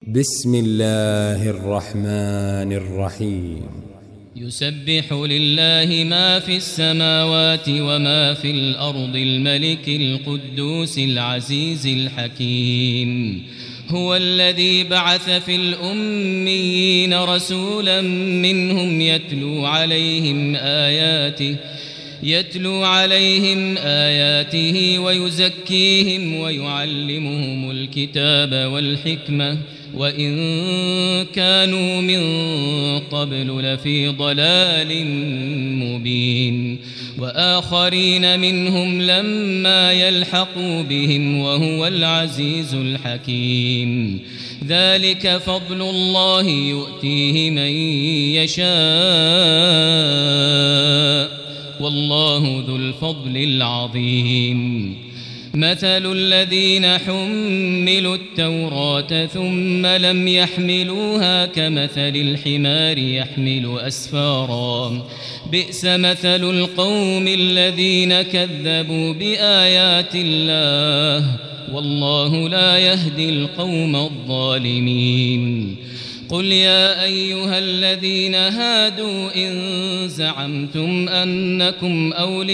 بسم الله الرحمن الرحيم. يسبح لله ما في السماوات وما في الأرض الملك القدوس العزيز الحكيم. هو الذي بعث في الأميين رسولا منهم يتلو عليهم آياته ويزكيهم ويعلمهم الكتاب والحكمة وإن كانوا من قبل لفي ضلال مبين. وآخرين منهم لما يلحقوا بهم وهو العزيز الحكيم. ذلك فضل الله يؤتيه من يشاء والله ذو الفضل العظيم. مثل الذين حملوا التوراة ثم لم يحملوها كمثل الحمار يحمل أسفارا بئس مثل القوم الذين كذبوا بآيات الله والله لا يهدي القوم الظالمين. قل يا أيها الذين هادوا إن زعمتم أنكم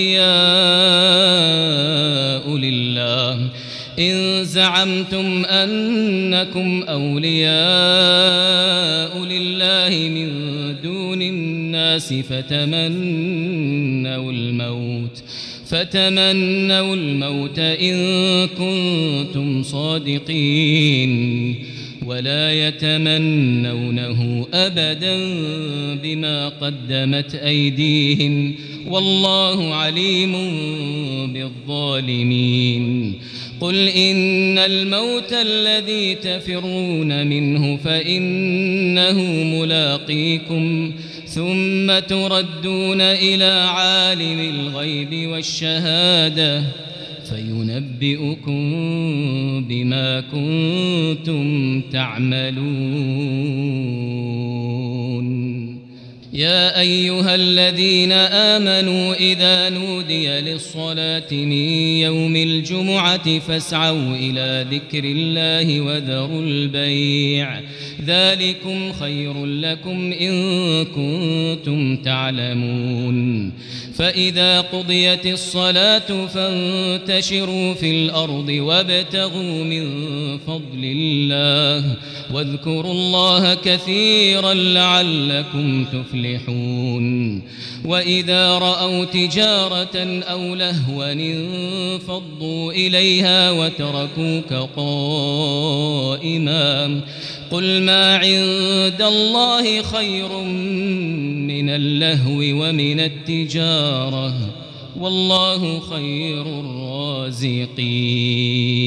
أولياء لله من دون الناس فتمنوا الموت إن كنتم صادقين ولا يتمنونه أبدا بما قدمت أيديهم والله عليم بالظالمين. قل إن الموت الذي تفرون منه فإنه ملاقيكم ثم تردون إلى عالم الغيب والشهادة فينبئكم بما كنتم تعملون. يا أيها الذين آمنوا إذا نودي للصلاة من يوم الجمعة فاسعوا إلى ذكر الله وذروا البيع ذلكم خير لكم إن كنتم تعلمون. فإذا قضيت الصلاة فانتشروا في الأرض وابتغوا من فضل الله واذكروا الله كثيرا لعلكم تفلحون. وإذا رأوا تجارة أو لهوا انفضوا إليها وتركوك قائما قل ما عند الله خير من اللهو ومن التجارة والله خير الرازقين.